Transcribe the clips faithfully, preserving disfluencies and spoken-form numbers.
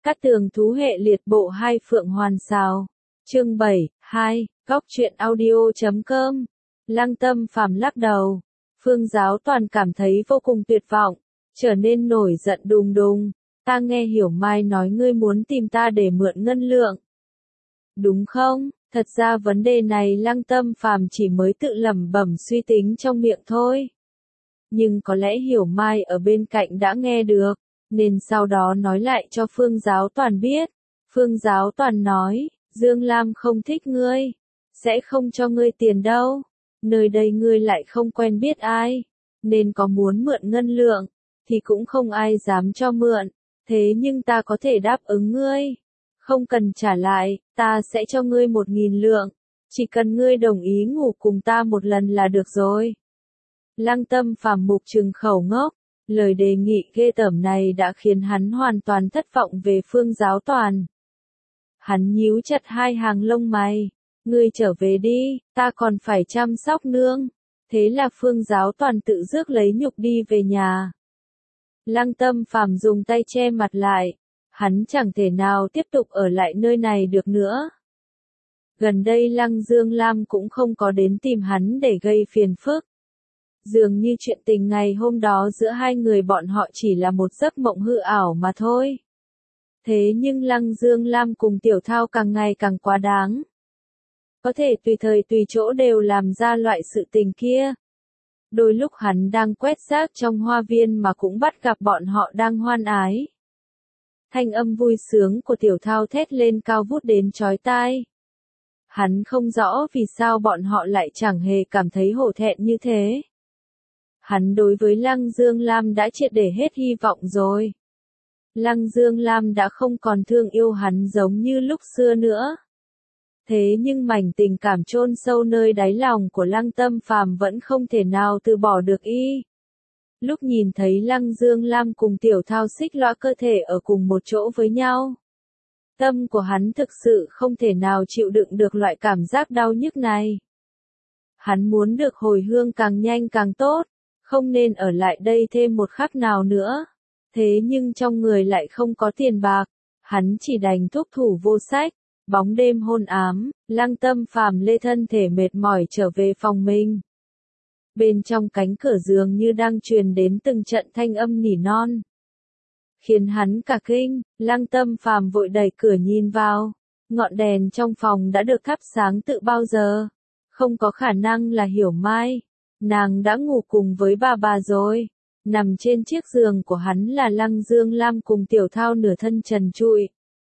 Cát tường thú hệ liệt bộ hai phượng hoàn xào. Chương bảy, hai, góc truyện audio chấm com. Lăng Tâm Phàm lắc đầu. Phương Giáo Toàn cảm thấy vô cùng tuyệt vọng, trở nên nổi giận đùng đùng. Ta nghe Hiểu Mai nói ngươi muốn tìm ta để mượn ngân lượng. Đúng không? Thật ra vấn đề này Lăng Tâm Phàm chỉ mới tự lẩm bẩm suy tính trong miệng thôi. Nhưng có lẽ Hiểu Mai ở bên cạnh đã nghe được, nên sau đó nói lại cho Phương Giáo Toàn biết. Phương Giáo Toàn nói, Dương Lam không thích ngươi, sẽ không cho ngươi tiền đâu. Nơi đây ngươi lại không quen biết ai, nên có muốn mượn ngân lượng, thì cũng không ai dám cho mượn. Thế nhưng ta có thể đáp ứng ngươi. Không cần trả lại, ta sẽ cho ngươi một nghìn lượng. Chỉ cần ngươi đồng ý ngủ cùng ta một lần là được rồi. Lăng Tâm Phàm mục trừng khẩu ngốc. Lời đề nghị ghê tởm này đã khiến hắn hoàn toàn thất vọng về Phương Giáo Toàn. Hắn nhíu chặt hai hàng lông mày. Ngươi trở về đi, ta còn phải chăm sóc nương. Thế là Phương Giáo Toàn tự rước lấy nhục đi về nhà. Lăng Tâm Phàm dùng tay che mặt lại. Hắn chẳng thể nào tiếp tục ở lại nơi này được nữa. Gần đây Lăng Dương Lam cũng không có đến tìm hắn để gây phiền phức. Dường như chuyện tình ngày hôm đó giữa hai người bọn họ chỉ là một giấc mộng hư ảo mà thôi. Thế nhưng Lăng Dương Lam cùng Tiểu Thao càng ngày càng quá đáng. Có thể tùy thời tùy chỗ đều làm ra loại sự tình kia. Đôi lúc hắn đang quét rác trong hoa viên mà cũng bắt gặp bọn họ đang hoan ái. Thanh âm vui sướng của Tiểu Thao thét lên cao vút đến chói tai. Hắn không rõ vì sao bọn họ lại chẳng hề cảm thấy hổ thẹn như thế. Hắn đối với Lăng Dương Lam đã triệt để hết hy vọng rồi. Lăng Dương Lam đã không còn thương yêu hắn giống như lúc xưa nữa. Thế nhưng mảnh tình cảm chôn sâu nơi đáy lòng của Lăng Tâm Phàm vẫn không thể nào từ bỏ được y. Lúc nhìn thấy Lăng Dương Lam cùng Tiểu Thao xích lõa cơ thể ở cùng một chỗ với nhau, tâm của hắn thực sự không thể nào chịu đựng được loại cảm giác đau nhức này. Hắn muốn được hồi hương càng nhanh càng tốt, không nên ở lại đây thêm một khắc nào nữa. Thế nhưng trong người lại không có tiền bạc, hắn chỉ đành thúc thủ vô sách. Bóng đêm hôn ám, Lăng Tâm Phàm lê thân thể mệt mỏi trở về phòng mình. Bên trong cánh cửa giường như đang truyền đến từng trận thanh âm nỉ non. Khiến hắn cả kinh, Lăng Tâm Phàm vội đẩy cửa nhìn vào. Ngọn đèn trong phòng đã được thắp sáng từ bao giờ. Không có khả năng là Hiểu Mai. Nàng đã ngủ cùng với bà bà rồi. Nằm trên chiếc giường của hắn là Lăng Dương Lam cùng Tiểu Thao nửa thân trần trụi.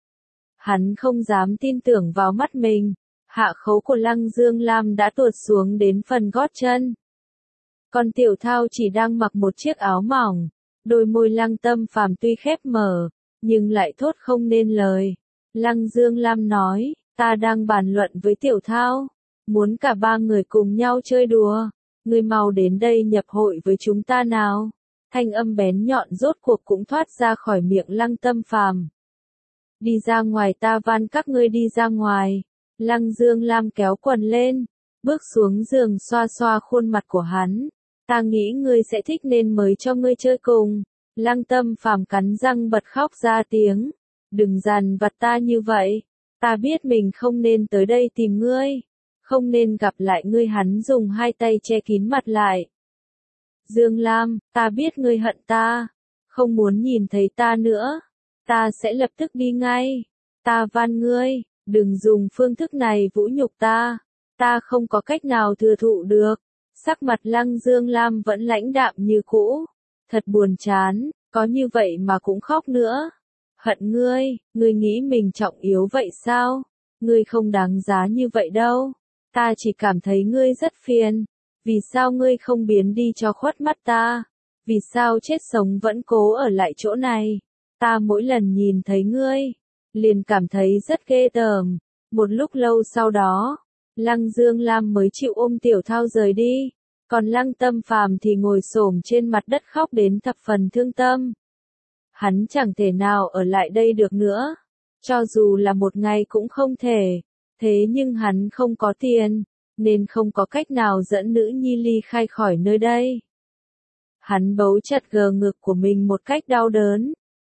Hắn không dám tin tưởng vào mắt mình. Hạ khấu của Lăng Dương Lam đã tuột xuống đến phần gót chân. Còn Tiểu Thao chỉ đang mặc một chiếc áo mỏng. Đôi môi Lăng Tâm Phàm tuy khép mở, nhưng lại thốt không nên lời. Lăng Dương Lam nói, ta đang bàn luận với Tiểu Thao. Muốn cả ba người cùng nhau chơi đùa. Ngươi mau đến đây nhập hội với chúng ta nào. Thanh âm bén nhọn rốt cuộc cũng thoát ra khỏi miệng Lăng Tâm Phàm. Đi ra ngoài, ta van các ngươi đi ra ngoài. Lăng Dương Lam kéo quần lên, bước xuống giường xoa xoa khuôn mặt của hắn. Ta nghĩ ngươi sẽ thích nên mới cho ngươi chơi cùng. Lăng Tâm Phàm cắn răng bật khóc ra tiếng. Đừng dằn vặt ta như vậy. Ta biết mình không nên tới đây tìm ngươi. Không nên gặp lại ngươi. Hắn dùng hai tay che kín mặt lại. Dương Lam, ta biết ngươi hận ta. Không muốn nhìn thấy ta nữa. Ta sẽ lập tức đi ngay. Ta van ngươi, đừng dùng phương thức này vũ nhục ta. Ta không có cách nào thừa thụ được. Sắc mặt Lăng Dương Lam vẫn lãnh đạm như cũ. Thật buồn chán, có như vậy mà cũng khóc nữa. Hận ngươi, ngươi nghĩ mình trọng yếu vậy sao? Ngươi không đáng giá như vậy đâu. Ta chỉ cảm thấy ngươi rất phiền. Vì sao ngươi không biến đi cho khuất mắt ta? Vì sao chết sống vẫn cố ở lại chỗ này? Ta mỗi lần nhìn thấy ngươi, liền cảm thấy rất ghê tởm. Một lúc lâu sau đó, Lăng Dương Lam mới chịu ôm Tiểu Thao rời đi. Còn Lăng Tâm Phàm thì ngồi xổm trên mặt đất khóc đến thập phần thương tâm. Hắn chẳng thể nào ở lại đây được nữa. Cho dù là một ngày cũng không thể. Thế nhưng hắn không có tiền, nên không có cách nào dẫn nữ nhi ly khai khỏi nơi đây. Hắn bấu chặt gờ ngực của mình một cách đau đớn.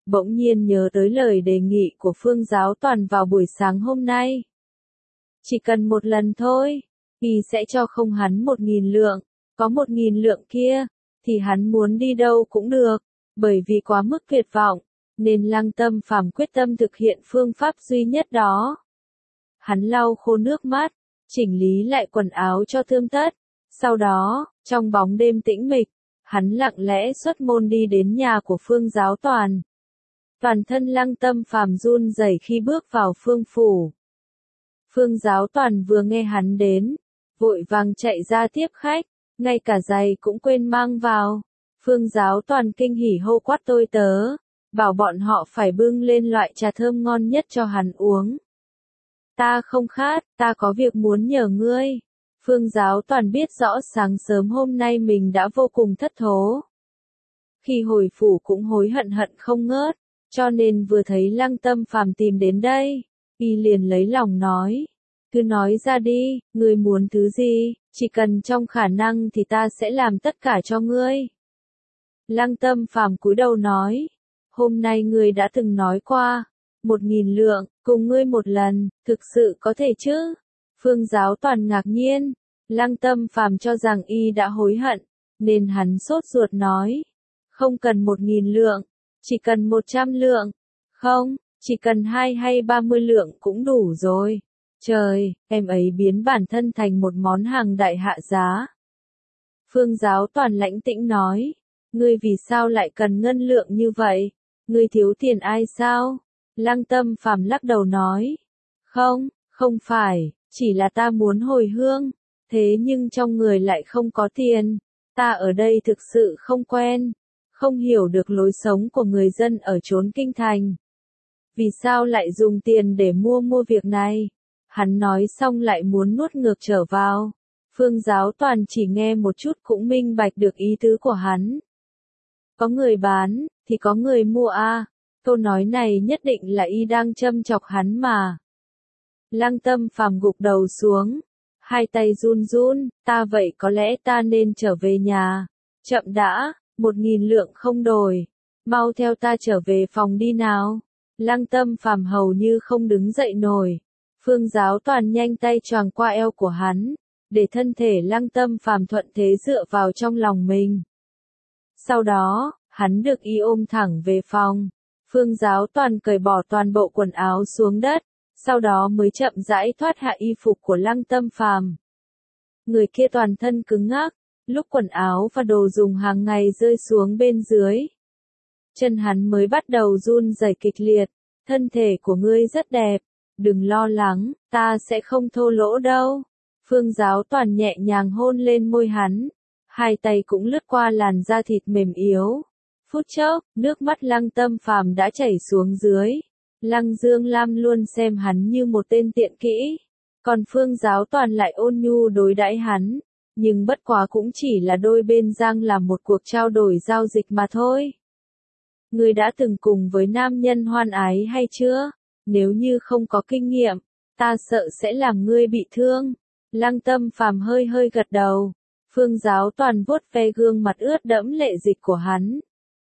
bỗng nhiên nhớ tới lời đề nghị của Phương Giáo Toàn vào buổi sáng hôm nay. Chỉ cần một lần thôi, y sẽ cho không hắn một nghìn lượng, có một nghìn lượng kia, thì hắn muốn đi đâu cũng được, bởi vì quá mức tuyệt vọng, nên Lăng Tâm Phàm quyết tâm thực hiện phương pháp duy nhất đó. Hắn lau khô nước mắt, chỉnh lý lại quần áo cho tươm tất, sau đó, trong bóng đêm tĩnh mịch, hắn lặng lẽ xuất môn đi đến nhà của Phương Giáo Toàn. Toàn thân Lăng Tâm Phàm run rẩy khi bước vào Phương phủ. Phương Giáo Toàn vừa nghe hắn đến, vội vàng chạy ra tiếp khách, ngay cả giày cũng quên mang vào. Phương Giáo Toàn kinh hỉ hô quát tôi tớ, bảo bọn họ phải bưng lên loại trà thơm ngon nhất cho hắn uống. Ta không khát, ta có việc muốn nhờ ngươi. Phương Giáo Toàn biết rõ sáng sớm hôm nay mình đã vô cùng thất thố. Khi hồi phủ cũng hối hận hận không ngớt, cho nên vừa thấy Lăng Tâm Phàm tìm đến đây, y liền lấy lòng nói. Cứ nói ra đi, ngươi muốn thứ gì, chỉ cần trong khả năng thì ta sẽ làm tất cả cho ngươi. Lăng Tâm Phàm cúi đầu nói, hôm nay ngươi đã từng nói qua, một nghìn lượng, cùng ngươi một lần, thực sự có thể chứ? Phương Giáo Toàn ngạc nhiên, Lăng Tâm Phàm cho rằng y đã hối hận, nên hắn sốt ruột nói, không cần một nghìn lượng, chỉ cần một trăm lượng, không, chỉ cần hai hay ba mươi lượng cũng đủ rồi. Trời, em ấy biến bản thân thành một món hàng đại hạ giá. Phương Giáo Toàn lãnh tĩnh nói, ngươi vì sao lại cần ngân lượng như vậy? Ngươi thiếu tiền ai sao? Lăng Tâm Phàm lắc đầu nói, không, không phải, chỉ là ta muốn hồi hương, thế nhưng trong người lại không có tiền. Ta ở đây thực sự không quen, không hiểu được lối sống của người dân ở chốn kinh thành. Vì sao lại dùng tiền để mua mua việc này? Hắn nói xong lại muốn nuốt ngược trở vào. Phương Giáo Toàn chỉ nghe một chút cũng minh bạch được ý tứ của hắn. Có người bán, thì có người mua a. Câu nói này nhất định là y đang châm chọc hắn mà. Lăng Tâm Phàm gục đầu xuống, hai tay run run, ta vậy có lẽ ta nên trở về nhà. Chậm đã, một nghìn lượng không đổi, mau theo ta trở về phòng đi nào. Lăng Tâm Phàm hầu như không đứng dậy nổi. Phương Giáo Toàn nhanh tay choàng qua eo của hắn, để thân thể Lăng Tâm Phàm thuận thế dựa vào trong lòng mình. Sau đó, hắn được y ôm thẳng về phòng. Phương Giáo Toàn cởi bỏ toàn bộ quần áo xuống đất, sau đó mới chậm rãi thoát hạ y phục của Lăng Tâm Phàm. Người kia toàn thân cứng ngắc, lúc quần áo và đồ dùng hàng ngày rơi xuống bên dưới. Chân hắn mới bắt đầu run rẩy kịch liệt, thân thể của ngươi rất đẹp, đừng lo lắng, ta sẽ không thô lỗ đâu. Phương Giáo Toàn nhẹ nhàng hôn lên môi hắn, hai tay cũng lướt qua làn da thịt mềm yếu. Phút chốc, nước mắt Lăng Tâm Phàm đã chảy xuống dưới. Lăng Dương Lam luôn xem hắn như một tên tiện kỹ, còn Phương Giáo Toàn lại ôn nhu đối đãi hắn, nhưng bất quá cũng chỉ là đôi bên giang làm một cuộc trao đổi giao dịch mà thôi. Ngươi đã từng cùng với nam nhân hoan ái hay chưa? Nếu như không có kinh nghiệm, ta sợ sẽ làm ngươi bị thương. Lăng Tâm Phàm hơi hơi gật đầu. Phương Giáo Toàn vuốt ve gương mặt ướt đẫm lệ dịch của hắn.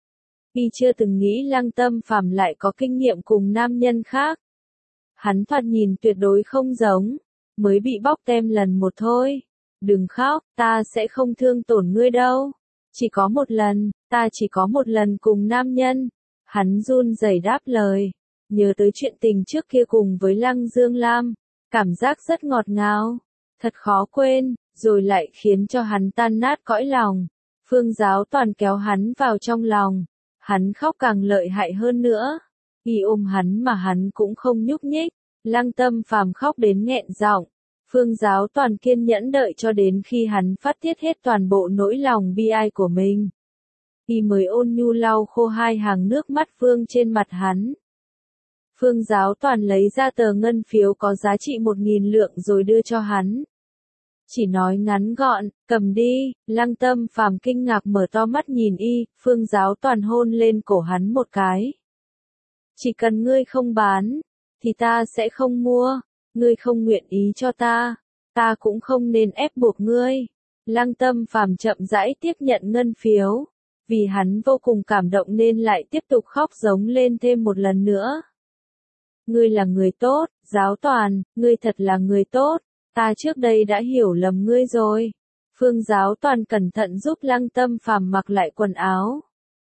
Y chưa từng nghĩ Lăng Tâm Phàm lại có kinh nghiệm cùng nam nhân khác. Hắn thoạt nhìn tuyệt đối không giống, mới bị bóc tem lần một thôi. Đừng khóc, ta sẽ không thương tổn ngươi đâu. Chỉ có một lần, ta chỉ có một lần cùng nam nhân. Hắn run rẩy đáp lời, nhớ tới chuyện tình trước kia cùng với Lăng Dương Lam, cảm giác rất ngọt ngào, thật khó quên, rồi lại khiến cho hắn tan nát cõi lòng. Phương Giáo Toàn kéo hắn vào trong lòng, hắn khóc càng lợi hại hơn nữa. Y ôm hắn mà hắn cũng không nhúc nhích. Lăng Tâm Phàm khóc đến nghẹn giọng. Phương Giáo Toàn kiên nhẫn đợi cho đến khi hắn phát tiết hết toàn bộ nỗi lòng bi ai của mình. Y mới ôn nhu lau khô hai hàng nước mắt Phương trên mặt hắn. Phương Giáo Toàn lấy ra tờ ngân phiếu có giá trị một nghìn lượng rồi đưa cho hắn. Chỉ nói ngắn gọn, cầm đi. Lăng Tâm Phàm kinh ngạc mở to mắt nhìn y. Phương Giáo Toàn hôn lên cổ hắn một cái. Chỉ cần ngươi không bán, thì ta sẽ không mua. Ngươi không nguyện ý cho ta, ta cũng không nên ép buộc ngươi. Lăng Tâm Phàm chậm rãi tiếp nhận ngân phiếu. vì hắn vô cùng cảm động nên lại tiếp tục khóc giống lên thêm một lần nữa. Ngươi là người tốt, Giáo Toàn, ngươi thật là người tốt, ta trước đây đã hiểu lầm ngươi rồi. Phương Giáo Toàn cẩn thận giúp Lăng Tâm Phàm mặc lại quần áo.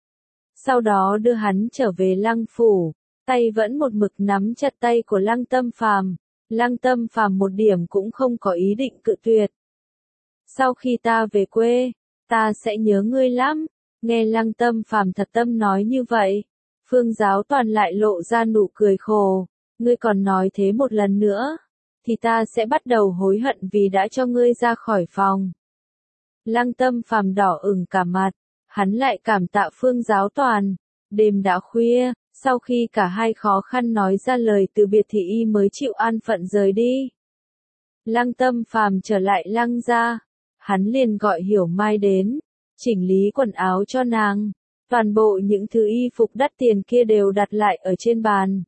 Sau đó đưa hắn trở về Lăng phủ, tay vẫn một mực nắm chặt tay của Lăng Tâm Phàm. Lăng Tâm Phàm một điểm cũng không có ý định cự tuyệt. Sau khi ta về quê, ta sẽ nhớ ngươi lắm. Nghe Lăng Tâm Phàm thật tâm nói như vậy, Phương Giáo Toàn lại lộ ra nụ cười khổ. Ngươi còn nói thế một lần nữa, thì ta sẽ bắt đầu hối hận vì đã cho ngươi ra khỏi phòng. Lăng Tâm Phàm đỏ ửng cả mặt, hắn lại cảm tạ Phương Giáo Toàn. Đêm đã khuya, sau khi cả hai khó khăn nói ra lời từ biệt thì y mới chịu an phận rời đi. Lăng Tâm Phàm trở lại Lăng gia, hắn liền gọi Hiểu Mai đến, chỉnh lý quần áo cho nàng. Toàn bộ những thứ y phục đắt tiền kia đều đặt lại ở trên bàn.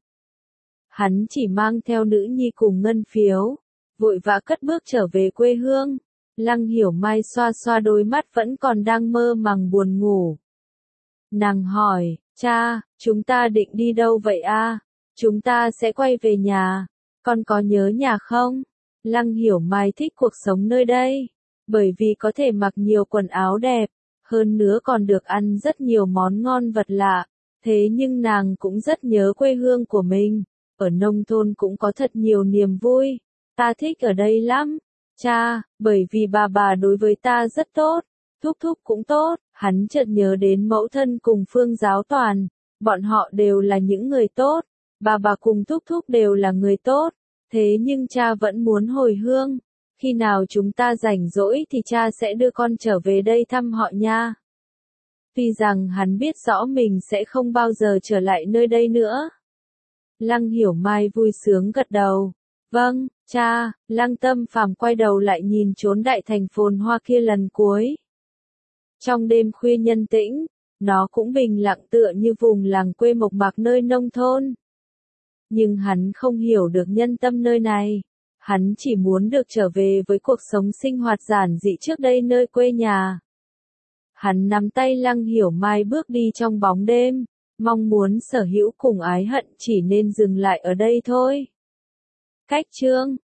Hắn chỉ mang theo nữ nhi cùng ngân phiếu, vội vã cất bước trở về quê hương. Lăng Hiểu Mai xoa xoa đôi mắt vẫn còn đang mơ màng buồn ngủ. Nàng hỏi, cha, chúng ta định đi đâu vậy a? Chúng ta sẽ quay về nhà, con có nhớ nhà không? Lăng Hiểu Mai thích cuộc sống nơi đây, bởi vì có thể mặc nhiều quần áo đẹp, hơn nữa còn được ăn rất nhiều món ngon vật lạ. Thế nhưng nàng cũng rất nhớ quê hương của mình, ở nông thôn cũng có thật nhiều niềm vui. Ta thích ở đây lắm, cha, bởi vì bà bà đối với ta rất tốt, thúc thúc cũng tốt. Hắn chợt nhớ đến mẫu thân cùng Phương Giáo Toàn, bọn họ đều là những người tốt, bà bà cùng thúc thúc đều là người tốt, thế nhưng cha vẫn muốn hồi hương. Khi nào chúng ta rảnh rỗi thì cha sẽ đưa con trở về đây thăm họ nha. Tuy rằng hắn biết rõ mình sẽ không bao giờ trở lại nơi đây nữa. Lăng Hiểu Mai vui sướng gật đầu. Vâng, cha. Lăng Tâm Phàm quay đầu lại nhìn trốn đại thành phồn hoa kia lần cuối. Trong đêm khuya nhân tĩnh, nó cũng bình lặng tựa như vùng làng quê mộc mạc nơi nông thôn. Nhưng hắn không hiểu được nhân tâm nơi này. Hắn chỉ muốn được trở về với cuộc sống sinh hoạt giản dị trước đây nơi quê nhà. Hắn nắm tay Lăng Hiểu Mai bước đi trong bóng đêm, mong muốn sở hữu cùng ái hận chỉ nên dừng lại ở đây thôi. Cách chương